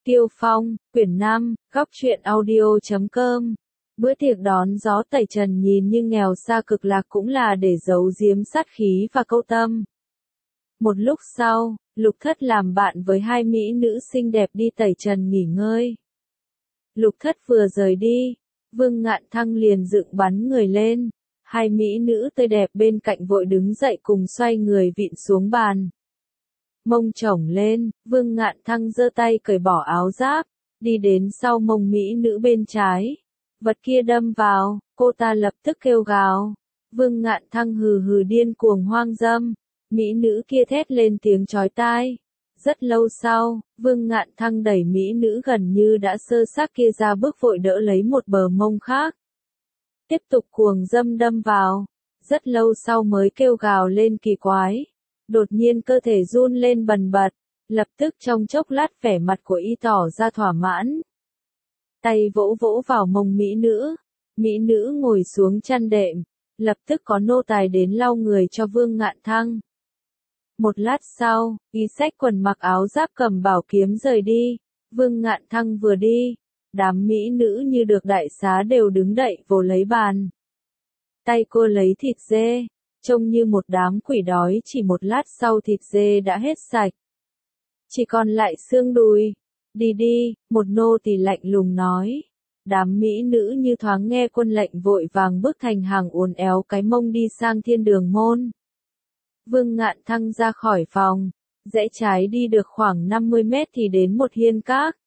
Tiêu Phong, quyển 5, góc truyện audio.com. Bữa tiệc đón gió tẩy trần nhìn như nghèo xa cực lạc cũng là để giấu giếm sát khí và câu tâm. Một lúc sau, Lục Thất làm bạn với hai mỹ nữ xinh đẹp đi tẩy trần nghỉ ngơi. Lục Thất vừa rời đi, Vương Ngạn Thăng liền dựng bắn người lên. Hai mỹ nữ tươi đẹp bên cạnh vội đứng dậy cùng xoay người vịn xuống bàn. Mông chổng lên, Vương Ngạn Thăng giơ tay cởi bỏ áo giáp, đi đến sau mông mỹ nữ bên trái. Vật kia đâm vào, cô ta lập tức kêu gào. Vương Ngạn Thăng hừ hừ điên cuồng hoang dâm. Mỹ nữ kia thét lên tiếng chói tai. Rất lâu sau, Vương Ngạn Thăng đẩy mỹ nữ gần như đã sơ xác kia ra bước vội đỡ lấy một bờ mông khác. Tiếp tục cuồng dâm đâm vào. Rất lâu sau mới kêu gào lên kỳ quái. Đột nhiên cơ thể run lên bần bật, lập tức trong chốc lát vẻ mặt của y tỏ ra thỏa mãn. Tay vỗ vỗ vào mông mỹ nữ ngồi xuống chăn đệm, lập tức có nô tài đến lau người cho Vương Ngạn Thăng. Một lát sau, y xách quần mặc áo giáp cầm bảo kiếm rời đi, Vương Ngạn Thăng vừa đi, đám mỹ nữ như được đại xá đều đứng đậy vồ lấy bàn. Tay cô lấy thịt dê. Trông như một đám quỷ đói, chỉ một lát sau thịt dê đã hết sạch. Chỉ còn lại xương đùi. Đi đi, một nô tỳ lạnh lùng nói. Đám mỹ nữ như thoáng nghe quân lệnh vội vàng bước thành hàng uốn éo cái mông đi sang thiên đường môn. Vương Ngạn Thăng ra khỏi phòng, rẽ trái đi được khoảng 50 mét thì đến một hiên các.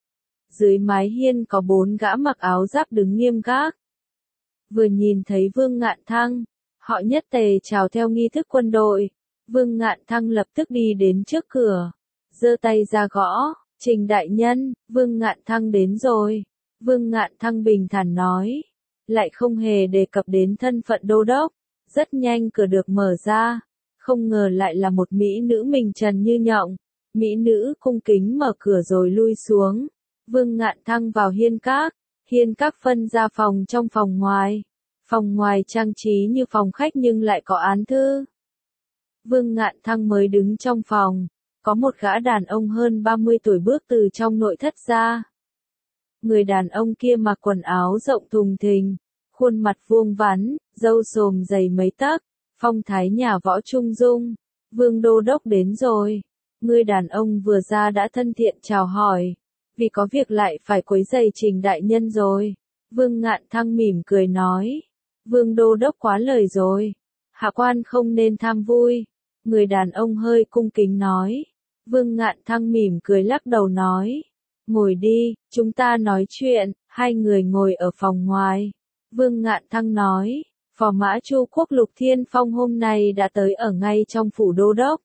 Dưới mái hiên có 4 gã mặc áo giáp đứng nghiêm gác. Vừa nhìn thấy Vương Ngạn Thăng, họ nhất tề chào theo nghi thức quân đội. Vương Ngạn Thăng lập tức đi đến trước cửa, giơ tay ra gõ. Trình đại nhân, Vương Ngạn Thăng đến rồi. Vương Ngạn Thăng bình thản nói, lại không hề đề cập đến thân phận đô đốc. Rất nhanh cửa được mở ra, không ngờ lại là một mỹ nữ mình trần như nhộng. Mỹ nữ cung kính mở cửa rồi lui xuống. Vương Ngạn Thăng vào hiên các phân ra phòng trong phòng ngoài. Phòng ngoài trang trí như phòng khách nhưng lại có án thư. Vương Ngạn Thăng mới đứng trong phòng, có một gã đàn ông hơn 30 tuổi bước từ trong nội thất ra. Người đàn ông kia mặc quần áo rộng thùng thình, khuôn mặt vuông vắn, râu rồm dày mấy tấc, phong thái nhà võ trung dung. Vương đô đốc đến rồi. Người đàn ông vừa ra đã thân thiện chào hỏi, vì có việc lại phải quấy rầy Trình đại nhân rồi. Vương Ngạn Thăng mỉm cười nói. Vương đô đốc quá lời rồi. Hạ quan không nên tham vui. Người đàn ông hơi cung kính nói. Vương Ngạn Thăng mỉm cười lắc đầu nói. Ngồi đi, chúng ta nói chuyện. Hai người ngồi ở phòng ngoài. Vương Ngạn Thăng nói. Phò mã Chu Quốc Lục Thiên Phong hôm nay đã tới ở ngay trong phủ đô đốc.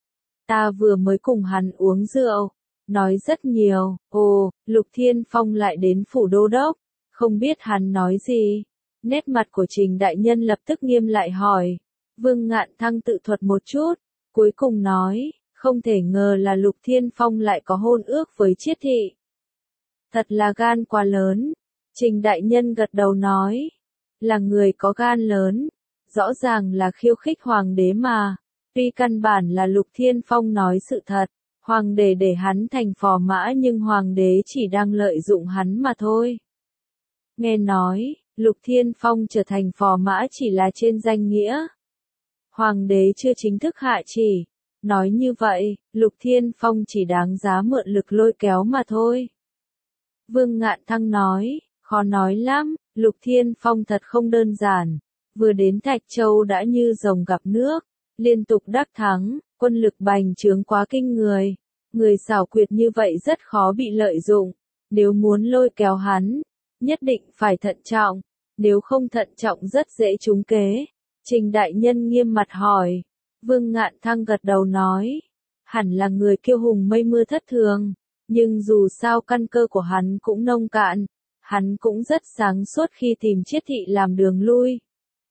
Ta vừa mới cùng hắn uống rượu. Nói rất nhiều. Ồ, Lục Thiên Phong lại đến phủ đô đốc. Không biết hắn nói gì. Nét mặt của Trình đại nhân lập tức nghiêm lại hỏi. Vương Ngạn Thăng tự thuật một chút, cuối cùng nói, không thể ngờ là Lục Thiên Phong lại có hôn ước với Chiết thị. Thật là gan quá lớn. Trình đại nhân gật đầu nói, là người có gan lớn, rõ ràng là khiêu khích hoàng đế mà. Tuy căn bản là Lục Thiên Phong nói sự thật, hoàng đế để hắn thành phò mã nhưng hoàng đế chỉ đang lợi dụng hắn mà thôi. Nghe nói, Lục Thiên Phong trở thành phò mã chỉ là trên danh nghĩa. Hoàng đế chưa chính thức hạ chỉ. Nói như vậy, Lục Thiên Phong chỉ đáng giá mượn lực lôi kéo mà thôi. Vương Ngạn Thăng nói, khó nói lắm, Lục Thiên Phong thật không đơn giản. Vừa đến Thạch Châu đã như rồng gặp nước, liên tục đắc thắng, quân lực bành trướng quá kinh người. Người xảo quyệt như vậy rất khó bị lợi dụng. Nếu muốn lôi kéo hắn, nhất định phải thận trọng. Nếu không thận trọng rất dễ trúng kế. Trình đại nhân nghiêm mặt hỏi. Vương Ngạn Thăng gật đầu nói. Hẳn là người kiêu hùng mây mưa thất thường. Nhưng dù sao căn cơ của hắn cũng nông cạn. Hắn cũng rất sáng suốt khi tìm Chiết thị làm đường lui.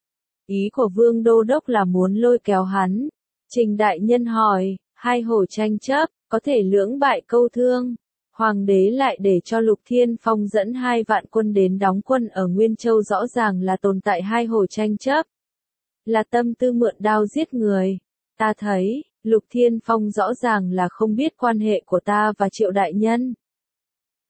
Ý của Vương đô đốc là muốn lôi kéo hắn. Trình đại nhân hỏi. Hai hồ tranh chấp, có thể lưỡng bại câu thương. Hoàng đế lại để cho Lục Thiên Phong dẫn 2 vạn quân đến đóng quân ở Nguyên Châu, rõ ràng là tồn tại hai hồ tranh chấp. Là tâm tư mượn đao giết người. Ta thấy, Lục Thiên Phong rõ ràng là không biết quan hệ của ta và Triệu đại nhân.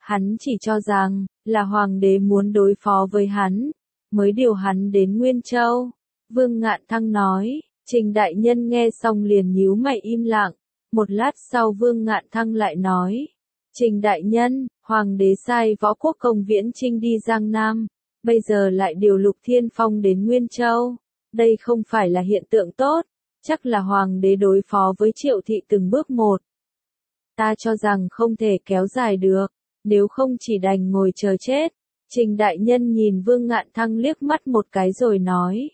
Hắn chỉ cho rằng, là hoàng đế muốn đối phó với hắn, mới điều hắn đến Nguyên Châu. Vương Ngạn Thăng nói, Trình đại nhân nghe xong liền nhíu mày im lặng. Một lát sau Vương Ngạn Thăng lại nói, Trình đại nhân, hoàng đế sai Võ Quốc Công Viễn Chinh đi Giang Nam, bây giờ lại điều Lục Thiên Phong đến Nguyên Châu. Đây không phải là hiện tượng tốt, chắc là hoàng đế đối phó với Triệu Thị từng bước một. Ta cho rằng không thể kéo dài được, nếu không chỉ đành ngồi chờ chết. Trình đại nhân nhìn Vương Ngạn Thăng liếc mắt một cái rồi nói.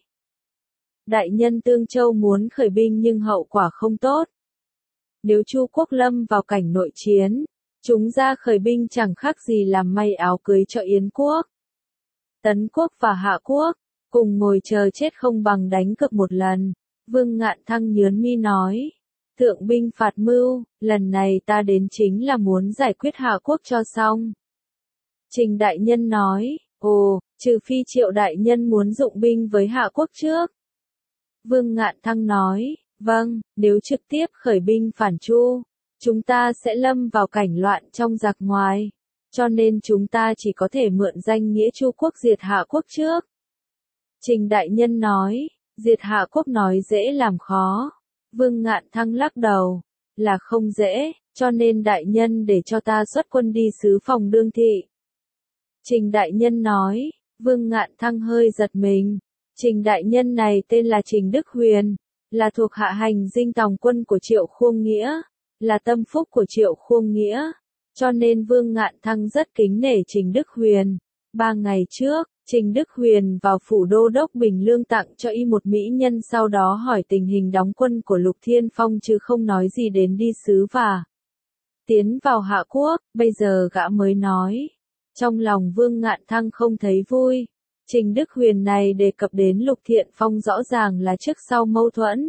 Đại nhân Tương Châu muốn khởi binh nhưng hậu quả không tốt. Nếu Chu Quốc lâm vào cảnh nội chiến, chúng ra khởi binh chẳng khác gì làm may áo cưới cho Yến Quốc. Tấn Quốc và Hạ Quốc, cùng ngồi chờ chết không bằng đánh cược một lần. Vương Ngạn Thăng nhướng mi nói. Thượng binh phạt mưu, lần này ta đến chính là muốn giải quyết Hạ Quốc cho xong. Trình đại nhân nói, ồ, trừ phi Triệu đại nhân muốn dụng binh với Hạ Quốc trước. Vương Ngạn Thăng nói, vâng, nếu trực tiếp khởi binh phản Chu, chúng ta sẽ lâm vào cảnh loạn trong giặc ngoài, cho nên chúng ta chỉ có thể mượn danh nghĩa Chu Quốc diệt Hạ Quốc trước. Trình đại nhân nói, diệt Hạ Quốc nói dễ làm khó. Vương Ngạn Thăng lắc đầu, là không dễ, cho nên đại nhân để cho ta xuất quân đi sứ phòng Đương Thị. Trình đại nhân nói, Vương Ngạn Thăng hơi giật mình. Trình đại nhân này tên là Trình Đức Huyền, là thuộc hạ hành dinh tòng quân của Triệu Khuông Nghĩa, là tâm phúc của Triệu Khuông Nghĩa, cho nên Vương Ngạn Thăng rất kính nể Trình Đức Huyền. 3 ngày trước, Trình Đức Huyền vào phủ đô đốc Bình Lương tặng cho y một mỹ nhân, sau đó hỏi tình hình đóng quân của Lục Thiên Phong chứ không nói gì đến đi sứ và tiến vào Hạ Quốc. Bây giờ gã mới nói. Trong lòng Vương Ngạn Thăng không thấy vui. Trình Đức Huyền này đề cập đến Lục Thiên Phong rõ ràng là trước sau mâu thuẫn.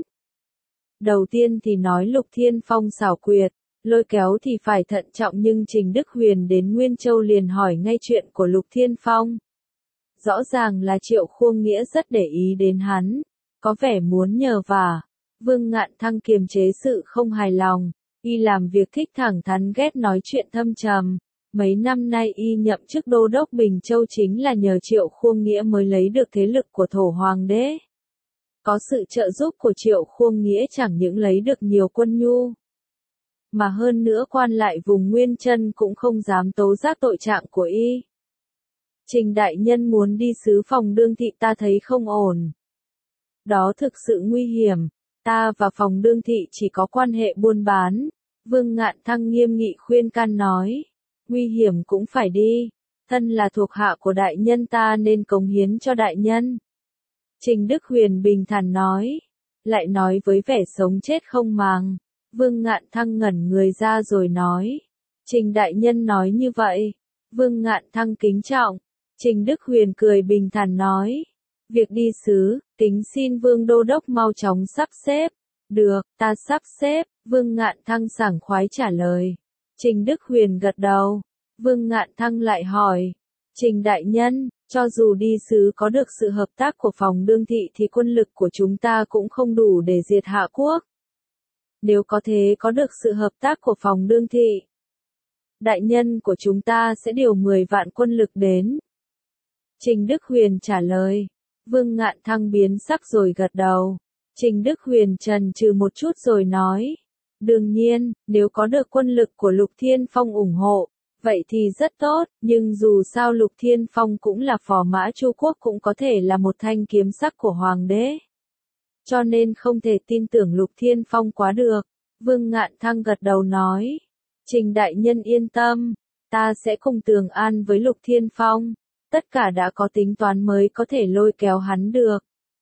Đầu tiên thì nói Lục Thiên Phong xảo quyệt, lôi kéo thì phải thận trọng, nhưng Trình Đức Huyền đến Nguyên Châu liền hỏi ngay chuyện của Lục Thiên Phong. Rõ ràng là Triệu Khuông Nghĩa rất để ý đến hắn, có vẻ muốn nhờ vả. Vương Ngạn Thăng kiềm chế sự không hài lòng, y làm việc thích thẳng thắn ghét nói chuyện thâm trầm. Mấy năm nay y nhậm chức đô đốc Bình Châu chính là nhờ Triệu Khuông Nghĩa mới lấy được thế lực của thổ hoàng đế. Có sự trợ giúp của Triệu Khuông Nghĩa chẳng những lấy được nhiều quân nhu, mà hơn nữa quan lại vùng Nguyên Chân cũng không dám tố giác tội trạng của y. Trình đại nhân muốn đi sứ phòng Đương Thị, ta thấy không ổn. Đó thực sự nguy hiểm, ta và phòng Đương Thị chỉ có quan hệ buôn bán. Vương Ngạn Thăng nghiêm nghị khuyên can nói. Nguy hiểm cũng phải đi, thân là thuộc hạ của đại nhân ta nên cống hiến cho đại nhân. Trình Đức Huyền bình thản nói, lại nói với vẻ sống chết không màng. Vương Ngạn Thăng ngẩn người ra rồi nói, Trình đại nhân nói như vậy. Vương Ngạn Thăng kính trọng. Trình Đức Huyền cười bình thản nói, việc đi sứ, kính xin Vương Đô Đốc mau chóng sắp xếp. Được, ta sắp xếp. Vương Ngạn Thăng sảng khoái trả lời. Trình Đức Huyền gật đầu. Vương Ngạn Thăng lại hỏi, Trình đại nhân, cho dù đi sứ có được sự hợp tác của phòng Đương Thị thì quân lực của chúng ta cũng không đủ để diệt Hạ Quốc. Nếu có thế có được sự hợp tác của phòng Đương Thị, đại nhân của chúng ta sẽ điều 10 vạn quân lực đến. Trình Đức Huyền trả lời. Vương Ngạn Thăng biến sắc rồi gật đầu. Trình Đức Huyền chần chừ một chút rồi nói, đương nhiên, nếu có được quân lực của Lục Thiên Phong ủng hộ, vậy thì rất tốt, nhưng dù sao Lục Thiên Phong cũng là phò mã Chu Quốc, cũng có thể là một thanh kiếm sắc của hoàng đế. Cho nên không thể tin tưởng Lục Thiên Phong quá được. Vương Ngạn Thăng gật đầu nói, Trình đại nhân yên tâm, ta sẽ cùng tường an với Lục Thiên Phong, tất cả đã có tính toán mới có thể lôi kéo hắn được.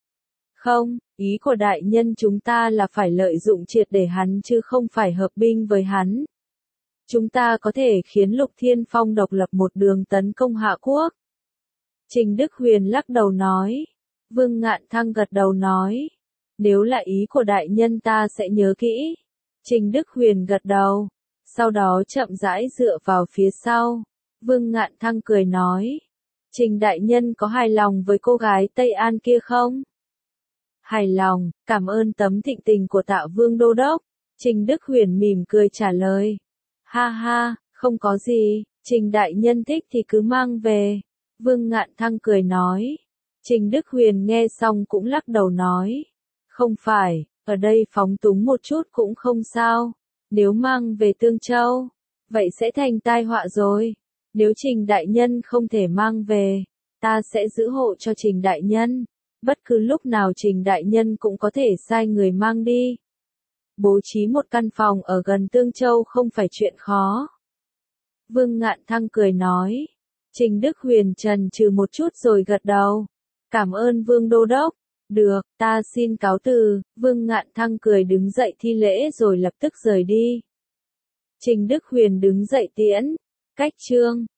Không, ý của đại nhân chúng ta là phải lợi dụng triệt để hắn chứ không phải hợp binh với hắn. Chúng ta có thể khiến Lục Thiên Phong độc lập một đường tấn công Hạ Quốc. Trình Đức Huyền lắc đầu nói. Vương Ngạn Thăng gật đầu nói, nếu là ý của đại nhân ta sẽ nhớ kỹ. Trình Đức Huyền gật đầu, sau đó chậm rãi dựa vào phía sau. Vương Ngạn Thăng cười nói, Trình đại nhân có hài lòng với cô gái Tây An kia không? Hài lòng, cảm ơn tấm thịnh tình của Tạ Vương Đô Đốc. Trình Đức Huyền mỉm cười trả lời. Ha ha, không có gì, Trình đại nhân thích thì cứ mang về. Vương Ngạn Thăng cười nói. Trình Đức Huyền nghe xong cũng lắc đầu nói. Không phải, ở đây phóng túng một chút cũng không sao. Nếu mang về Tương Châu, vậy sẽ thành tai họa rồi. Nếu Trình đại nhân không thể mang về, ta sẽ giữ hộ cho Trình đại nhân. Bất cứ lúc nào Trình đại nhân cũng có thể sai người mang đi. Bố trí một căn phòng ở gần Tương Châu không phải chuyện khó. Vương Ngạn Thăng cười nói. Trình Đức Huyền chần chừ một chút rồi gật đầu. Cảm ơn Vương Đô Đốc. Được, ta xin cáo từ. Vương Ngạn Thăng cười đứng dậy thi lễ rồi lập tức rời đi. Trình Đức Huyền đứng dậy tiễn. Cách chương